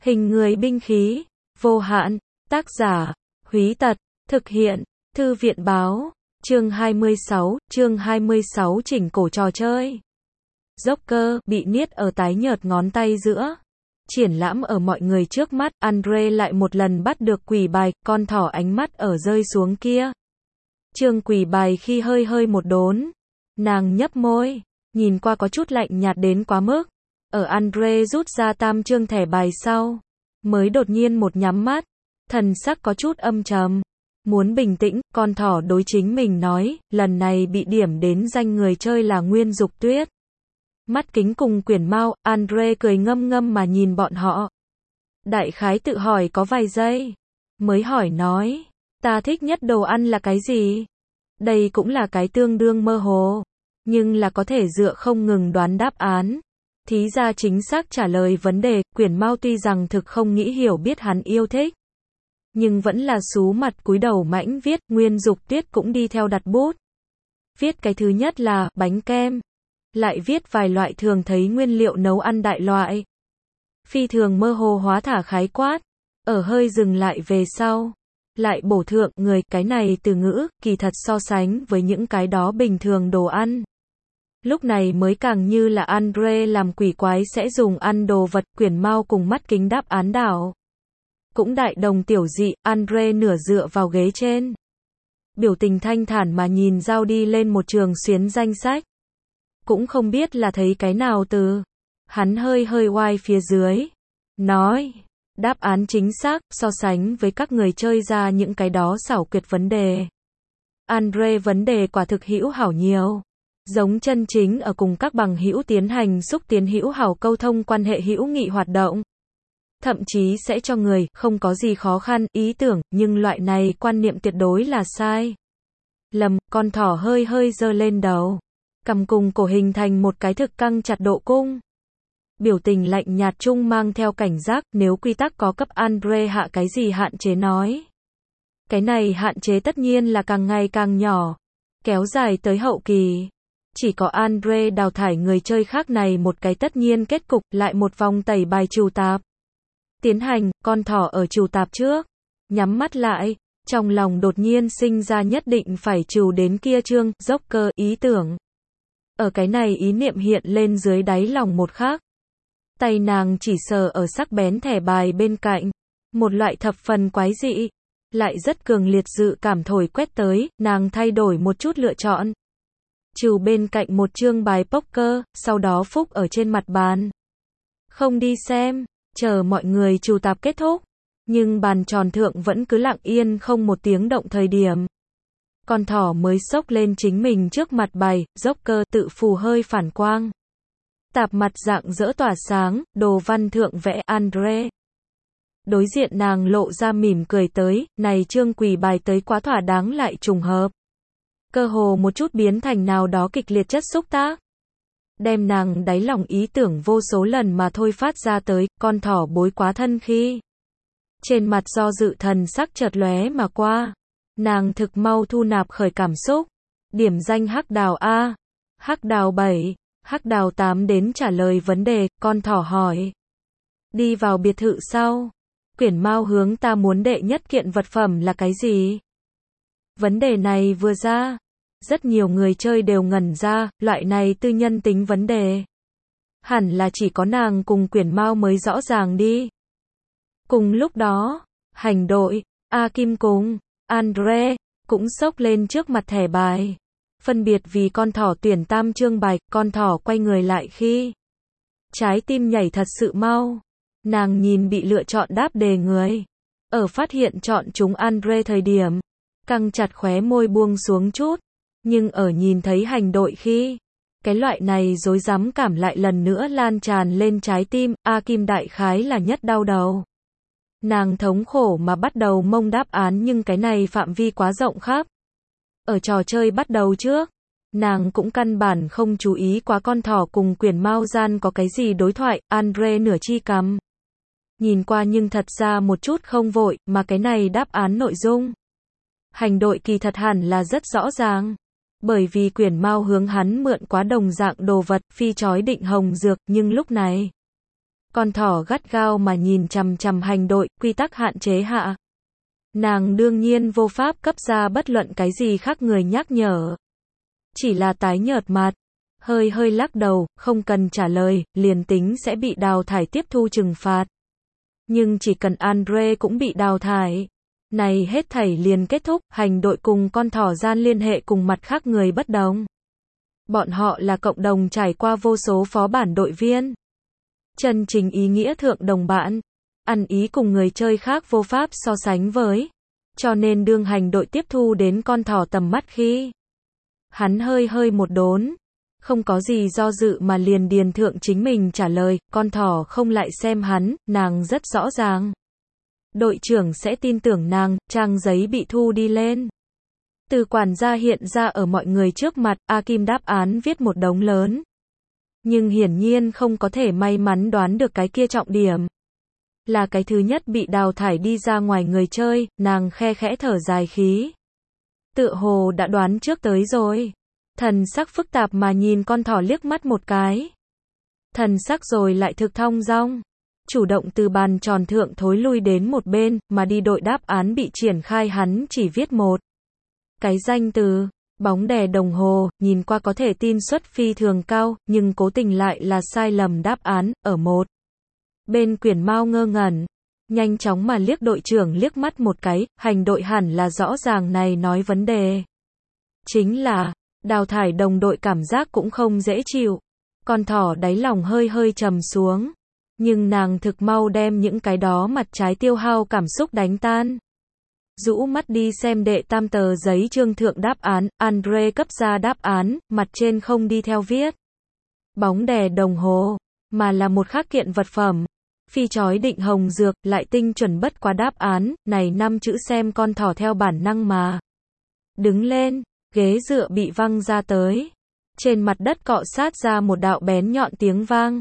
Hình người binh khí, vô hạn, tác giả, Húy Tật, thực hiện, Thư viện báo, chương 26 chỉnh cổ trò chơi. Joker bị niết ở tái nhợt ngón tay giữa. Triển lãm ở mọi người trước mắt, Andre lại một lần bắt được quỷ bài, con thỏ ánh mắt ở rơi xuống kia. Trương quỷ bài khi hơi một đốn. Nàng nhấp môi, nhìn qua có chút lạnh nhạt đến quá mức. Ở Andre rút ra tam trương thẻ bài sau, mới đột nhiên một nhắm mắt, thần sắc có chút âm trầm. Muốn bình tĩnh, con thỏ đối chính mình nói, lần này bị điểm đến danh người chơi là Nguyên Dục Tuyết. Mắt kính cùng quyển mau, Andre cười ngâm ngâm mà nhìn bọn họ. Đại khái tự hỏi có vài giây, mới hỏi nói, ta thích nhất đồ ăn là cái gì? Đây cũng là cái tương đương mơ hồ, nhưng là có thể dựa không ngừng đoán đáp án. Thí ra chính xác trả lời vấn đề, quyển mau tuy rằng thực không nghĩ hiểu biết hắn yêu thích, nhưng vẫn là sú mặt cúi đầu mãnh viết. Nguyên Dục Tuyết cũng đi theo đặt bút. Viết cái thứ nhất là bánh kem, lại viết vài loại thường thấy nguyên liệu nấu ăn đại loại. Phi thường mơ hồ hóa thả khái quát, ở hơi dừng lại về sau, lại bổ thượng người. Cái này từ ngữ, kỳ thật so sánh với những cái đó bình thường đồ ăn, lúc này mới càng như là Andre làm quỷ quái sẽ dùng ăn đồ vật. Quyển mau cùng mắt kính đáp án đảo cũng đại đồng tiểu dị. Andre nửa dựa vào ghế trên, biểu tình thanh thản mà nhìn giao đi lên một trường xuyến danh sách. Cũng không biết là thấy cái nào từ. Hắn hơi oai phía dưới, nói, đáp án chính xác, so sánh với các người chơi ra những cái đó xảo quyệt vấn đề, Andre vấn đề quả thực hữu hảo nhiều. Giống chân chính ở cùng các bằng hữu tiến hành xúc tiến hữu hảo câu thông quan hệ hữu nghị hoạt động. Thậm chí sẽ cho người không có gì khó khăn ý tưởng, nhưng loại này quan niệm tuyệt đối là sai lầm. Con thỏ hơi giơ lên đầu, cằm cùng cổ hình thành một cái thực căng chặt độ cung. Biểu tình lạnh nhạt chung mang theo cảnh giác. Nếu quy tắc có cấp Andre hạ cái gì hạn chế nói, cái này hạn chế tất nhiên là càng ngày càng nhỏ, kéo dài tới hậu kỳ. Chỉ có Andre đào thải người chơi khác này một cái tất nhiên kết cục. Lại một vòng tẩy bài trừ tạp tiến hành. Con thỏ ở trừ tạp trước, nhắm mắt lại, trong lòng đột nhiên sinh ra nhất định phải trừ đến kia chương Joker ý tưởng. Ở cái này ý niệm hiện lên dưới đáy lòng một khắc, tay nàng chỉ sờ ở sắc bén thẻ bài bên cạnh, một loại thập phần quái dị, lại rất cường liệt dự cảm thổi quét tới. Nàng thay đổi một chút lựa chọn, trừ bên cạnh một chương bài poker, sau đó phúc ở trên mặt bàn. Không đi xem, chờ mọi người trừ tạp kết thúc, nhưng bàn tròn thượng vẫn cứ lặng yên không một tiếng động thời điểm, con thỏ mới xốc lên chính mình trước mặt bài Joker tự phù hơi phản quang. Tạp mặt dạng dỡ tỏa sáng, đồ văn thượng vẽ Andre. Đối diện nàng lộ ra mỉm cười tới, này chương quỷ bài tới quá thỏa đáng lại trùng hợp. Cơ hồ một chút biến thành nào đó kịch liệt chất xúc tác, đem nàng đáy lòng ý tưởng vô số lần mà thôi phát ra tới. Con thỏ bối quá thân khi, trên mặt do dự thần sắc chợt lóe mà qua. Nàng thực mau thu nạp khởi cảm xúc. Điểm danh hắc đào A, hắc đào 7, hắc đào 8 đến trả lời vấn đề. Con thỏ hỏi, đi vào biệt thự sau, quyển mau hướng ta muốn đệ nhất kiện vật phẩm là cái gì? Vấn đề này vừa ra, rất nhiều người chơi đều ngẩn ra. Loại này tư nhân tính vấn đề, hẳn là chỉ có nàng cùng quyển mau mới rõ ràng đi. Cùng lúc đó, hành đội, A Kim cùng Andre cũng xốc lên trước mặt thẻ bài, phân biệt vì con thỏ tuyển tam chương bài. Con thỏ quay người lại khi, trái tim nhảy thật sự mau. Nàng nhìn bị lựa chọn đáp đề người, ở phát hiện chọn chúng Andre thời điểm, căng chặt khóe môi buông xuống chút, nhưng ở nhìn thấy hành đội khi, cái loại này rối rắm cảm lại lần nữa lan tràn lên trái tim. A Kim đại khái là nhất đau đầu. Nàng thống khổ mà bắt đầu mông đáp án, nhưng cái này phạm vi quá rộng khắp. Ở trò chơi bắt đầu trước, nàng cũng căn bản không chú ý quá con thỏ cùng quyển mau gian có cái gì đối thoại. Andre nửa chi cằm, nhìn qua nhưng thật ra một chút không vội, mà cái này đáp án nội dung, hành đội kỳ thật hẳn là rất rõ ràng. Bởi vì quyển mau hướng hắn mượn quá đồng dạng đồ vật, phi chói định hồng dược, nhưng lúc này, Con thỏ gắt gao mà nhìn chằm chằm hành đội, quy tắc hạn chế hạ. Nàng đương nhiên vô pháp cấp ra bất luận cái gì khác người nhắc nhở. Chỉ là tái nhợt mặt, hơi hơi lắc đầu, không cần trả lời, liền tính sẽ bị đào thải tiếp thu trừng phạt. Nhưng chỉ cần Andre cũng bị đào thải, này hết thảy liền kết thúc, hành đội cùng con thỏ gian liên hệ cùng mặt khác người bất đồng. Bọn họ là cộng đồng trải qua vô số phó bản đội viên. Chân chính ý nghĩa thượng đồng bạn, ăn ý cùng người chơi khác vô pháp so sánh với. Cho nên đương hành đội tiếp thu đến con thỏ tầm mắt khi hắn hơi hơi một đốn, không có gì do dự mà liền điền thượng chính mình trả lời, con thỏ không lại xem hắn, nàng rất rõ ràng. Đội trưởng sẽ tin tưởng nàng, trang giấy bị thu đi lên. Từ quản gia hiện ra ở mọi người trước mặt, A Kim đáp án viết một đống lớn. Nhưng hiển nhiên không có thể may mắn đoán được cái kia trọng điểm. Là cái thứ nhất bị đào thải đi ra ngoài người chơi, nàng khe khẽ thở dài khí. Tựa hồ đã đoán trước tới rồi. Thần sắc phức tạp mà nhìn con thỏ liếc mắt một cái. Thần sắc rồi lại thực thong dong. Chủ động từ bàn tròn thượng thối lui đến một bên, mà đi đội đáp án bị triển khai hắn chỉ viết một cái danh từ, bóng đè đồng hồ, nhìn qua có thể tin suất phi thường cao, nhưng cố tình lại là sai lầm đáp án, ở một bên quyển mau ngơ ngẩn, nhanh chóng mà liếc đội trưởng liếc mắt một cái, hành đội hẳn là rõ ràng này nói vấn đề. Chính là, đào thải đồng đội cảm giác cũng không dễ chịu. Con thỏ đáy lòng hơi hơi trầm xuống. Nhưng nàng thực mau đem những cái đó mặt trái tiêu hao cảm xúc đánh tan. Rũ mắt đi xem đệ tam tờ giấy chương thượng đáp án, Andre cấp ra đáp án, mặt trên không đi theo viết bóng đè đồng hồ, mà là một khác kiện vật phẩm. Phi chói định hồng dược, lại tinh chuẩn bất quá đáp án, này 5 chữ xem con thỏ theo bản năng mà. Đứng lên, ghế dựa bị văng ra tới. Trên mặt đất cọ sát ra một đạo bén nhọn tiếng vang.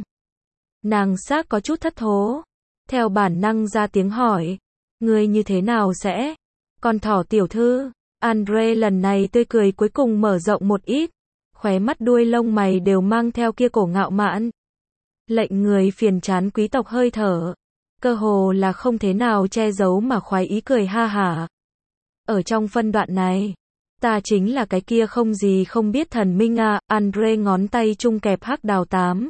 Nàng xác có chút thất thố. Theo bản năng ra tiếng hỏi. Ngươi như thế nào sẽ? Con thỏ tiểu thư. Andre lần này tươi cười cuối cùng mở rộng một ít. Khóe mắt đuôi lông mày đều mang theo kia cổ ngạo mạn. Lệnh người phiền chán quý tộc hơi thở. Cơ hồ là không thế nào che giấu mà khoái ý cười ha hả. Ở trong phân đoạn này, ta chính là cái kia không gì không biết thần minh à, Andre ngón tay chung kẹp hắc đào tám.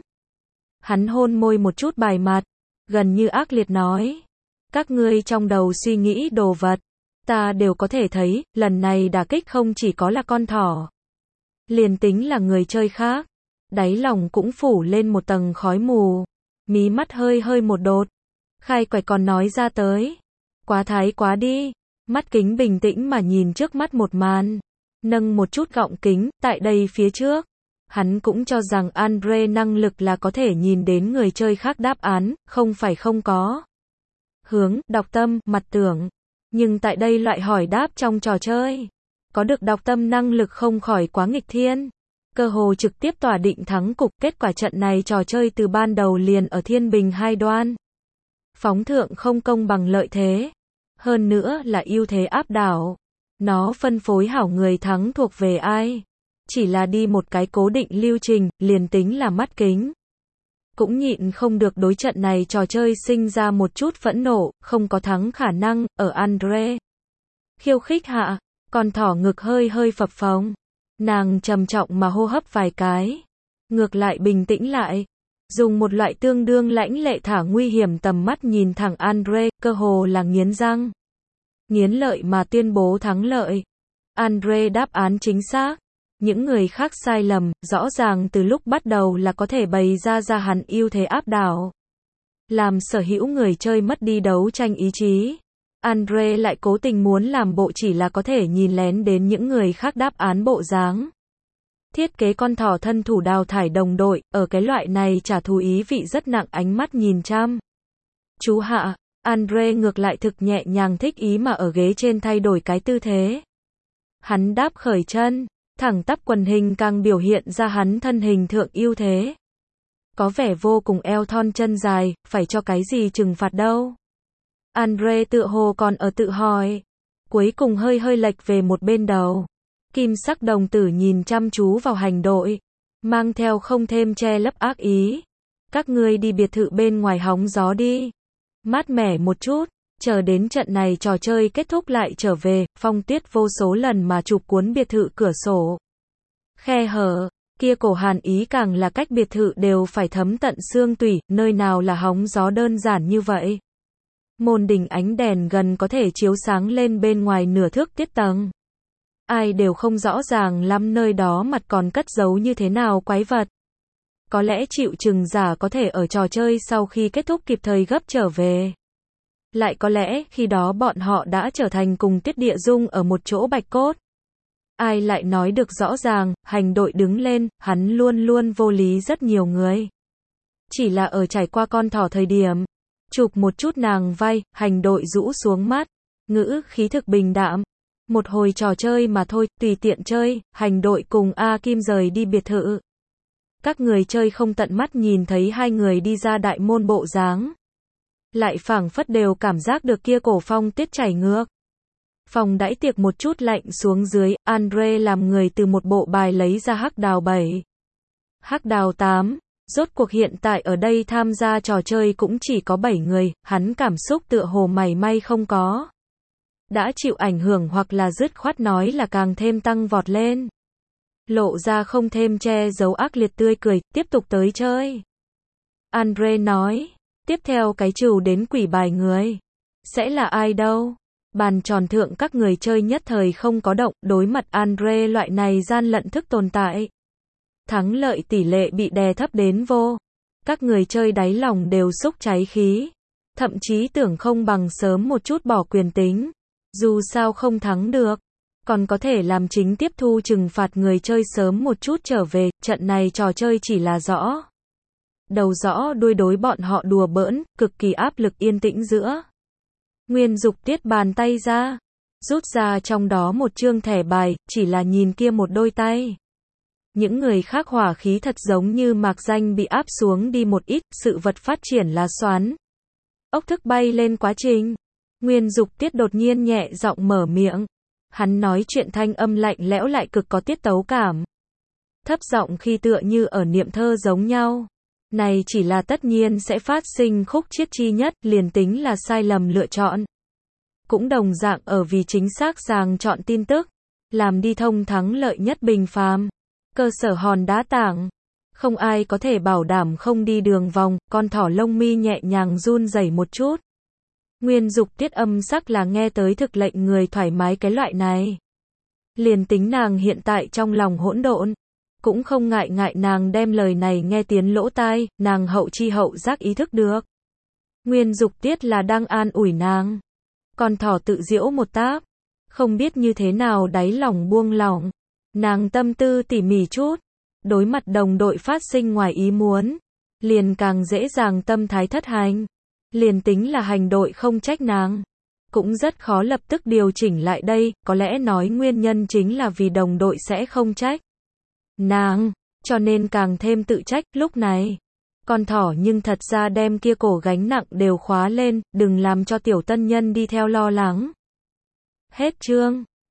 Hắn hôn môi một chút bài mặt, gần như ác liệt nói. Các ngươi trong đầu suy nghĩ đồ vật, ta đều có thể thấy, lần này đả kích không chỉ có là con thỏ. Liền tính là người chơi khác, đáy lòng cũng phủ lên một tầng khói mù, mí mắt hơi hơi một đột. Khai quạch còn nói ra tới. Quá thái quá đi. Mắt kính bình tĩnh mà nhìn trước mắt một màn. Nâng một chút gọng kính, tại đây phía trước. Hắn cũng cho rằng Andre năng lực là có thể nhìn đến người chơi khác đáp án, không phải không có. Hướng, đọc tâm, mặt tưởng. Nhưng tại đây loại hỏi đáp trong trò chơi. Có được đọc tâm năng lực không khỏi quá nghịch thiên. Cơ hồ trực tiếp tỏa định thắng cục, kết quả trận này trò chơi từ ban đầu liền ở thiên bình hai đoan. Phóng thượng không công bằng lợi thế. Hơn nữa là ưu thế áp đảo. Nó phân phối hảo người thắng thuộc về ai. Chỉ là đi một cái cố định lưu trình, liền tính là mắt kính. Cũng nhịn không được đối trận này trò chơi sinh ra một chút phẫn nộ, không có thắng khả năng, ở Andre. Khiêu khích hạ, con thỏ ngực hơi hơi phập phồng. Nàng trầm trọng mà hô hấp vài cái. Ngược lại bình tĩnh lại. Dùng một loại tương đương lãnh lệ thả nguy hiểm tầm mắt nhìn thẳng Andre, cơ hồ là nghiến răng. Nghiến lợi mà tuyên bố thắng lợi. Andre đáp án chính xác. Những người khác sai lầm, rõ ràng từ lúc bắt đầu là có thể bày ra hắn ưu thế áp đảo. Làm sở hữu người chơi mất đi đấu tranh ý chí. Andre lại cố tình muốn làm bộ chỉ là có thể nhìn lén đến những người khác đáp án bộ dáng. Thiết kế con thỏ thân thủ đào thải đồng đội, ở cái loại này trả thù ý vị rất nặng ánh mắt nhìn chăm. Chú hạ, Andre ngược lại thực nhẹ nhàng thích ý mà ở ghế trên thay đổi cái tư thế. Hắn đáp khởi chân, thẳng tắp quần hình càng biểu hiện ra hắn thân hình thượng ưu thế. Có vẻ vô cùng eo thon chân dài, phải cho cái gì trừng phạt đâu. Andre tựa hồ còn ở tự hỏi. Cuối cùng hơi hơi lệch về một bên đầu. Kim sắc đồng tử nhìn chăm chú vào hành đội. Mang theo không thêm che lấp ác ý. Các ngươi đi biệt thự bên ngoài hóng gió đi. Mát mẻ một chút. Chờ đến trận này trò chơi kết thúc lại trở về, Phong Tuyết vô số lần mà chụp cuốn biệt thự cửa sổ. Khe hở, kia cổ hàn ý càng là cách biệt thự đều phải thấm tận xương tủy, nơi nào là hóng gió đơn giản như vậy. Môn đình ánh đèn gần có thể chiếu sáng lên bên ngoài nửa thước tiết tầng. Ai đều không rõ ràng lắm nơi đó mặt còn cất giấu như thế nào quái vật. Có lẽ chịu chừng giả có thể ở trò chơi sau khi kết thúc kịp thời gấp trở về. Lại có lẽ khi đó bọn họ đã trở thành cùng Tiết Địa Dung ở một chỗ bạch cốt. Ai lại nói được rõ ràng, hành đội đứng lên, hắn luôn luôn vô lý rất nhiều người. Chỉ là ở trải qua con thỏ thời điểm, chụp một chút nàng vai, hành đội rũ xuống mắt, ngữ khí thực bình đạm. Một hồi trò chơi mà thôi, tùy tiện chơi, hành đội cùng A Kim rời đi biệt thự. Các người chơi không tận mắt nhìn thấy hai người đi ra đại môn bộ dáng. Lại phảng phất đều cảm giác được kia cổ phong tiết chảy ngược. Phòng đãi tiệc một chút lạnh xuống dưới, Andre làm người từ một bộ bài lấy ra hắc đào 7. Hắc đào 8. Rốt cuộc hiện tại ở đây tham gia trò chơi cũng chỉ có 7 người, hắn cảm xúc tựa hồ mảy may không có. Đã chịu ảnh hưởng hoặc là dứt khoát nói là càng thêm tăng vọt lên. Lộ ra không thêm che giấu ác liệt tươi cười, tiếp tục tới chơi. Andre nói, tiếp theo cái trừ đến quỷ bài người. Sẽ là ai đâu? Bàn tròn thượng các người chơi nhất thời không có động, đối mặt Andre loại này gian lận thức tồn tại. Thắng lợi tỷ lệ bị đè thấp đến vô. Các người chơi đáy lòng đều xúc cháy khí. Thậm chí tưởng không bằng sớm một chút bỏ quyền tính. Dù sao không thắng được. Còn có thể làm chính tiếp thu trừng phạt người chơi sớm một chút trở về, trận này trò chơi chỉ là rõ. Đầu rõ đuôi đối bọn họ đùa bỡn, cực kỳ áp lực yên tĩnh giữa. Nguyên Dục Tiết bàn tay ra, rút ra trong đó một chương thẻ bài, chỉ là nhìn kia một đôi tay. Những người khác hỏa khí thật giống như mạc danh bị áp xuống đi một ít, sự vật phát triển là xoắn. Ốc thức bay lên quá trình. Nguyên Dục Tiết đột nhiên nhẹ giọng mở miệng. Hắn nói chuyện thanh âm lạnh lẽo lại cực có tiết tấu cảm. Thấp giọng khi tựa như ở niệm thơ giống nhau. Này chỉ là tất nhiên sẽ phát sinh khúc chiết chi nhất, liền tính là sai lầm lựa chọn. Cũng đồng dạng ở vì chính xác sàng chọn tin tức. Làm đi thông thắng lợi nhất bình phàm. Cơ sở hòn đá tảng. Không ai có thể bảo đảm không đi đường vòng, con thỏ lông mi nhẹ nhàng run rẩy một chút. Nguyên Dục Tiết âm sắc là nghe tới thực lệnh người thoải mái cái loại này. Liền tính nàng hiện tại trong lòng hỗn độn, cũng không ngại nàng đem lời này nghe tiến lỗ tai, nàng hậu chi hậu giác ý thức được. Nguyên Dục Tiết là đang an ủi nàng. Con thỏ tự giễu một táp, không biết như thế nào đáy lòng buông lỏng. Nàng tâm tư tỉ mỉ chút, đối mặt đồng đội phát sinh ngoài ý muốn, liền càng dễ dàng tâm thái thất hành. Liền tính là hành đội không trách nàng, cũng rất khó lập tức điều chỉnh lại đây, có lẽ nói nguyên nhân chính là vì đồng đội sẽ không trách nàng, cho nên càng thêm tự trách. Lúc này, con thỏ nhưng thật ra đem kia cổ gánh nặng đều khóa lên, đừng làm cho tiểu tân nhân đi theo lo lắng. Hết chương.